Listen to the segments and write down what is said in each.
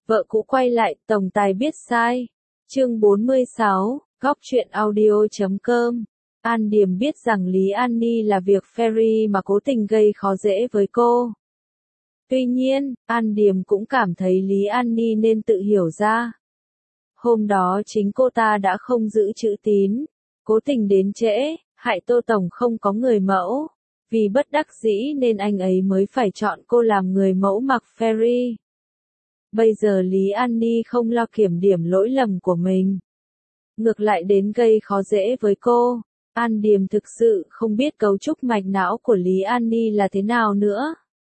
Vợ cũ quay lại, tổng tài biết sai. Chương 46, Góc truyện audio.com. An Điềm biết rằng Lý An Ni là việc Ferry mà cố tình gây khó dễ với cô. Tuy nhiên, An Điềm cũng cảm thấy Lý An Ni nên tự hiểu ra. Hôm đó chính cô ta đã không giữ chữ tín, cố tình đến trễ, hại Tô Tổng không có người mẫu. Vì bất đắc dĩ nên anh ấy mới phải chọn cô làm người mẫu mặc Ferry. Bây giờ Lý An Ni không lo kiểm điểm lỗi lầm của mình, ngược lại đến gây khó dễ với cô. An Điềm thực sự không biết cấu trúc mạch não của Lý An Ni là thế nào nữa.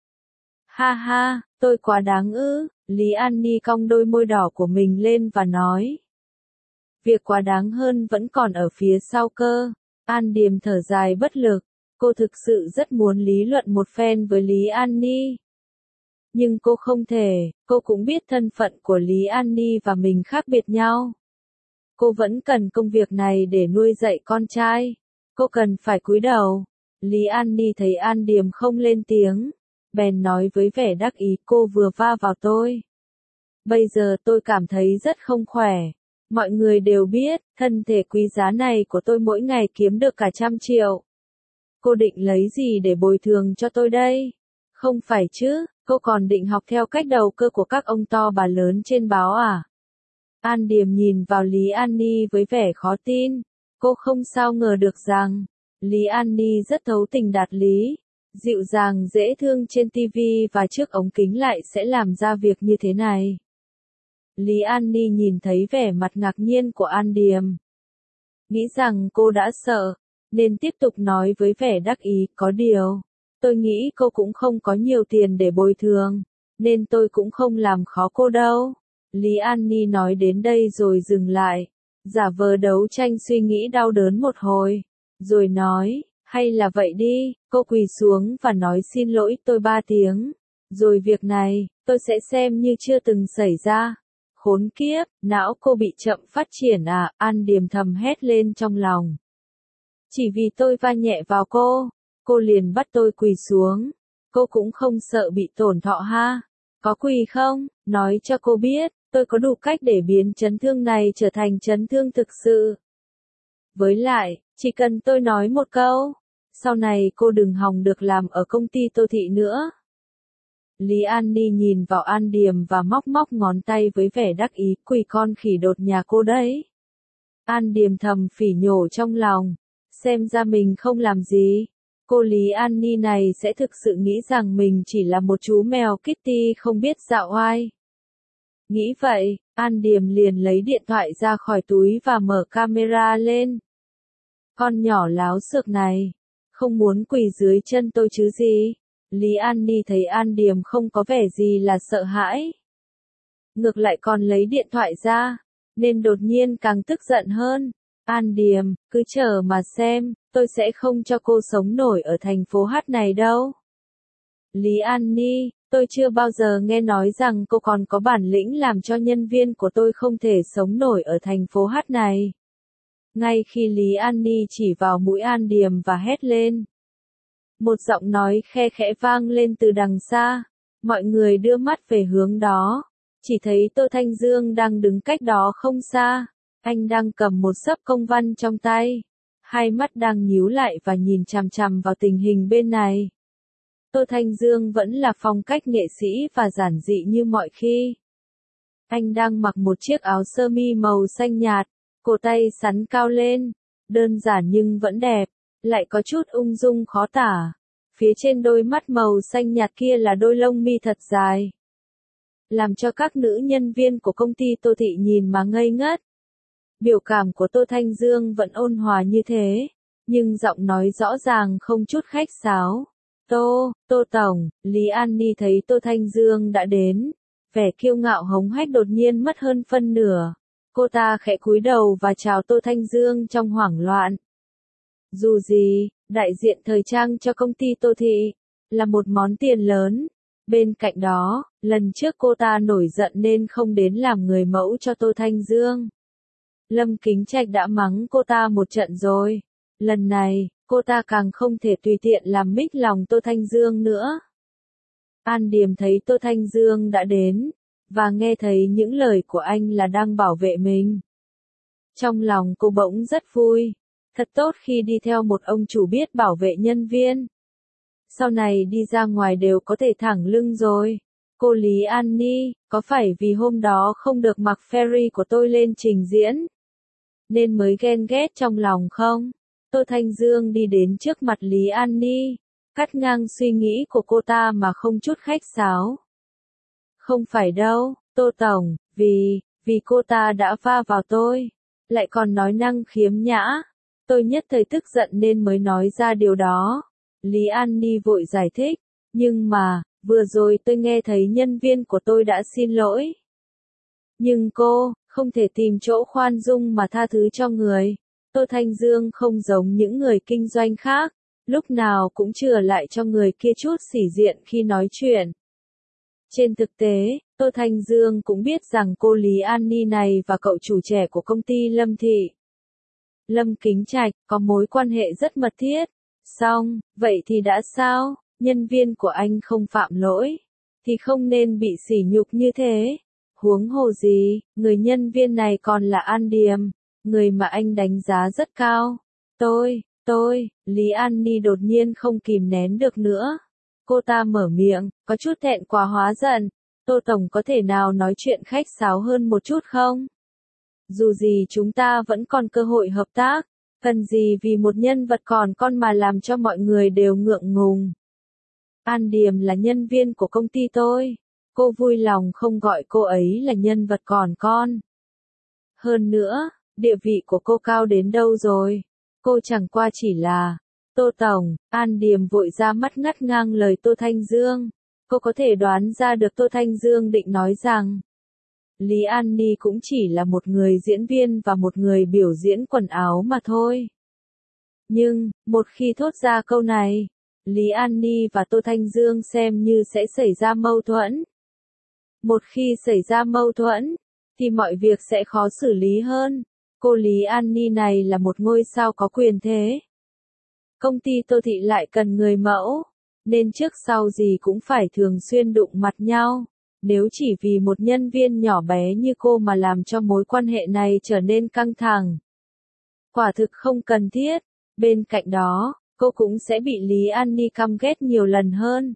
Ha ha, tôi quá đáng ư, Lý An Ni cong đôi môi đỏ của mình lên và nói. Việc quá đáng hơn vẫn còn ở phía sau cơ. An Điềm thở dài bất lực, cô thực sự rất muốn lý luận một phen với Lý An Ni. Nhưng cô không thể, cô cũng biết thân phận của Lý An Ni và mình khác biệt nhau. Cô vẫn cần công việc này để nuôi dạy con trai. Cô cần phải cúi đầu. Lý An Ni thấy An Điềm không lên tiếng, bèn nói với vẻ đắc ý, cô vừa va vào tôi. Bây giờ tôi cảm thấy rất không khỏe. Mọi người đều biết, thân thể quý giá này của tôi mỗi ngày kiếm được cả 100 triệu. Cô định lấy gì để bồi thường cho tôi đây? Không phải chứ, cô còn định học theo cách đầu cơ của các ông to bà lớn trên báo à? An Điềm nhìn vào Lý An Ni với vẻ khó tin. Cô không sao ngờ được rằng, Lý An Ni rất thấu tình đạt lý, dịu dàng dễ thương trên TV và trước ống kính lại sẽ làm ra việc như thế này. Lý An Ni nhìn thấy vẻ mặt ngạc nhiên của An Điềm, nghĩ rằng cô đã sợ, nên tiếp tục nói với vẻ đắc ý, có điều, tôi nghĩ cô cũng không có nhiều tiền để bồi thường, nên tôi cũng không làm khó cô đâu. Lý An Ni nói đến đây rồi dừng lại, giả vờ đấu tranh suy nghĩ đau đớn một hồi, rồi nói, hay là vậy đi, cô quỳ xuống và nói xin lỗi tôi 3 tiếng, rồi việc này, tôi sẽ xem như chưa từng xảy ra. Khốn kiếp, não cô bị chậm phát triển à, An Điềm thầm hét lên trong lòng. Chỉ vì tôi va nhẹ vào cô liền bắt tôi quỳ xuống, cô cũng không sợ bị tổn thọ ha, có quỳ không, nói cho cô biết, tôi có đủ cách để biến chấn thương này trở thành chấn thương thực sự. Với lại, chỉ cần tôi nói một câu, sau này cô đừng hòng được làm ở công ty Tô Thị nữa. Lý An Ni nhìn vào An Điềm và móc móc ngón tay với vẻ đắc ý, quỳ con khỉ đột nhà cô đấy. An Điềm thầm phỉ nhổ trong lòng, xem ra mình không làm gì. Cô Lý An Ni này sẽ thực sự nghĩ rằng mình chỉ là một chú mèo Kitty không biết dạo oai. Nghĩ vậy, An Điềm liền lấy điện thoại ra khỏi túi và mở camera lên. Con nhỏ láo xược này, không muốn quỳ dưới chân tôi chứ gì. Lý An Ni thấy An Điềm không có vẻ gì là sợ hãi, ngược lại còn lấy điện thoại ra, nên đột nhiên càng tức giận hơn. An Điềm, cứ chờ mà xem, tôi sẽ không cho cô sống nổi ở thành phố Hát này đâu. Lý An Ni, tôi chưa bao giờ nghe nói rằng cô còn có bản lĩnh làm cho nhân viên của tôi không thể sống nổi ở thành phố Hát này. Ngay khi Lý An Ni chỉ vào mũi An Điềm và hét lên, một giọng nói khe khẽ vang lên từ đằng xa. Mọi người đưa mắt về hướng đó, chỉ thấy Tô Thanh Dương đang đứng cách đó không xa. Anh đang cầm một xấp công văn trong tay, hai mắt đang nhíu lại và nhìn chằm chằm vào tình hình bên này. Tô Thanh Dương vẫn là phong cách nghệ sĩ và giản dị như mọi khi. Anh đang mặc một chiếc áo sơ mi màu xanh nhạt, cổ tay xắn cao lên, đơn giản nhưng vẫn đẹp, lại có chút ung dung khó tả. Phía trên đôi mắt màu xanh nhạt kia là đôi lông mi thật dài, làm cho các nữ nhân viên của công ty Tô Thị nhìn mà ngây ngất. Biểu cảm của Tô Thanh Dương vẫn ôn hòa như thế, nhưng giọng nói rõ ràng không chút khách sáo. Tô Tổng, Lý An Ni thấy Tô Thanh Dương đã đến, vẻ kiêu ngạo hống hách đột nhiên mất hơn phân nửa. Cô ta khẽ cúi đầu và chào Tô Thanh Dương trong hoảng loạn. Dù gì, đại diện thời trang cho công ty Tô Thị là một món tiền lớn. Bên cạnh đó, lần trước cô ta nổi giận nên không đến làm người mẫu cho Tô Thanh Dương. Lâm Kính Trạch đã mắng cô ta một trận rồi. Lần này, cô ta càng không thể tùy tiện làm mích lòng Tô Thanh Dương nữa. An Điềm thấy Tô Thanh Dương đã đến, và nghe thấy những lời của anh là đang bảo vệ mình. Trong lòng cô bỗng rất vui. Thật tốt khi đi theo một ông chủ biết bảo vệ nhân viên. Sau này đi ra ngoài đều có thể thẳng lưng rồi. Cô Lý An Ni, có phải vì hôm đó không được mặc Ferry của tôi lên trình diễn, nên mới ghen ghét trong lòng không? Tô Thanh Dương đi đến trước mặt Lý An Ni, cắt ngang suy nghĩ của cô ta mà không chút khách sáo. Không phải đâu, Tô Tổng, vì cô ta đã va vào tôi, lại còn nói năng khiếm nhã. Tôi nhất thời tức giận nên mới nói ra điều đó. Lý An Ni vội giải thích, nhưng mà, vừa rồi tôi nghe thấy nhân viên của tôi đã xin lỗi. Nhưng cô, không thể tìm chỗ khoan dung mà tha thứ cho người. Tô Thanh Dương không giống những người kinh doanh khác, lúc nào cũng chừa lại cho người kia chút sĩ diện khi nói chuyện. Trên thực tế, Tô Thanh Dương cũng biết rằng cô Lý An Ni này và cậu chủ trẻ của công ty Lâm Thị, Lâm Kính Trạch, có mối quan hệ rất mật thiết. Xong, vậy thì đã sao? Nhân viên của anh không phạm lỗi, thì không nên bị sỉ nhục như thế. Huống hồ gì, người nhân viên này còn là An Điềm, người mà anh đánh giá rất cao. Lý An Ni đột nhiên không kìm nén được nữa. Cô ta mở miệng, có chút thẹn quá hóa giận. Tô Tổng có thể nào nói chuyện khách sáo hơn một chút không? Dù gì chúng ta vẫn còn cơ hội hợp tác, cần gì vì một nhân vật còn con mà làm cho mọi người đều ngượng ngùng. An Điềm là nhân viên của công ty tôi, cô vui lòng không gọi cô ấy là nhân vật còn con. Hơn nữa, địa vị của cô cao đến đâu rồi? Cô chẳng qua chỉ là... Tô Tổng, An Điềm vội ra mắt ngắt ngang lời Tô Thanh Dương. Cô có thể đoán ra được Tô Thanh Dương định nói rằng Lý An Ni cũng chỉ là một người diễn viên và một người biểu diễn quần áo mà thôi. Nhưng, một khi thốt ra câu này, Lý An Ni và Tô Thanh Dương xem như sẽ xảy ra mâu thuẫn. Một khi xảy ra mâu thuẫn, thì mọi việc sẽ khó xử lý hơn. Cô Lý An Ni này là một ngôi sao có quyền thế. Công ty Tô Thị lại cần người mẫu, nên trước sau gì cũng phải thường xuyên đụng mặt nhau. Nếu chỉ vì một nhân viên nhỏ bé như cô mà làm cho mối quan hệ này trở nên căng thẳng, quả thực không cần thiết. Bên cạnh đó, cô cũng sẽ bị Lý An Ni căm ghét nhiều lần hơn.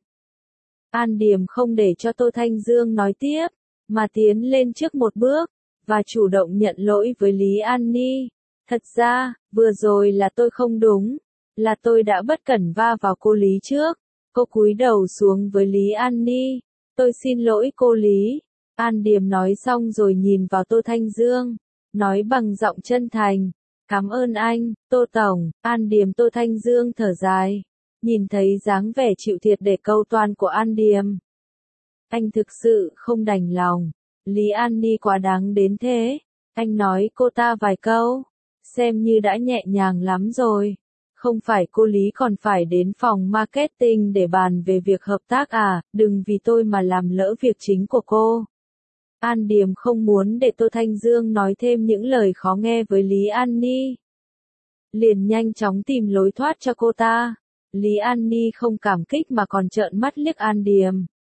An Điềm không để cho Tô Thanh Dương nói tiếp, mà tiến lên trước một bước, và chủ động nhận lỗi với Lý An Ni. Thật ra, vừa rồi là tôi không đúng, là tôi đã bất cẩn va vào cô Lý trước. Cô cúi đầu xuống với Lý An Ni. Tôi xin lỗi cô Lý. An Điềm nói xong rồi nhìn vào Tô Thanh Dương, nói bằng giọng chân thành. Cảm ơn anh, Tô Tổng. An Điềm. Tô Thanh Dương thở dài, nhìn thấy dáng vẻ chịu thiệt để câu toan của An Điềm. Anh thực sự không đành lòng. Lý An Ni quá đáng đến thế. Anh nói cô ta vài câu, xem như đã nhẹ nhàng lắm rồi. Không phải cô Lý còn phải đến phòng marketing để bàn về việc hợp tác à? Đừng vì tôi mà làm lỡ việc chính của cô. An Điềm không muốn để Tô Thanh Dương nói thêm những lời khó nghe với Lý An Ni, liền nhanh chóng tìm lối thoát cho cô ta. Lý An Ni không cảm kích mà còn trợn mắt liếc An Điềm.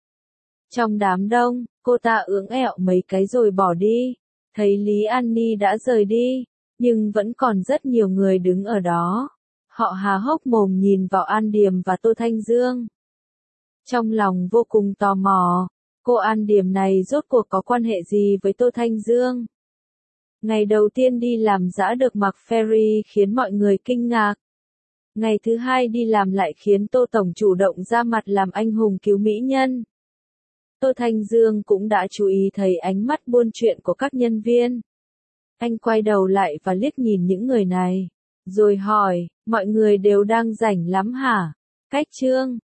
Trong đám đông, cô ta ưỡng ẹo mấy cái rồi bỏ đi. Thấy Lý An Ni đã rời đi, nhưng vẫn còn rất nhiều người đứng ở đó. Họ há hốc mồm nhìn vào An Điềm và Tô Thanh Dương. Trong lòng vô cùng tò mò, cô An Điềm này rốt cuộc có quan hệ gì với Tô Thanh Dương? Ngày đầu tiên đi làm đã được mặc Ferry khiến mọi người kinh ngạc. Ngày thứ hai đi làm lại khiến Tô Tổng chủ động ra mặt làm anh hùng cứu mỹ nhân. Tô Thanh Dương cũng đã chú ý thấy ánh mắt buôn chuyện của các nhân viên. Anh quay đầu lại và liếc nhìn những người này, rồi hỏi, mọi người đều đang rảnh lắm hả? Cách chương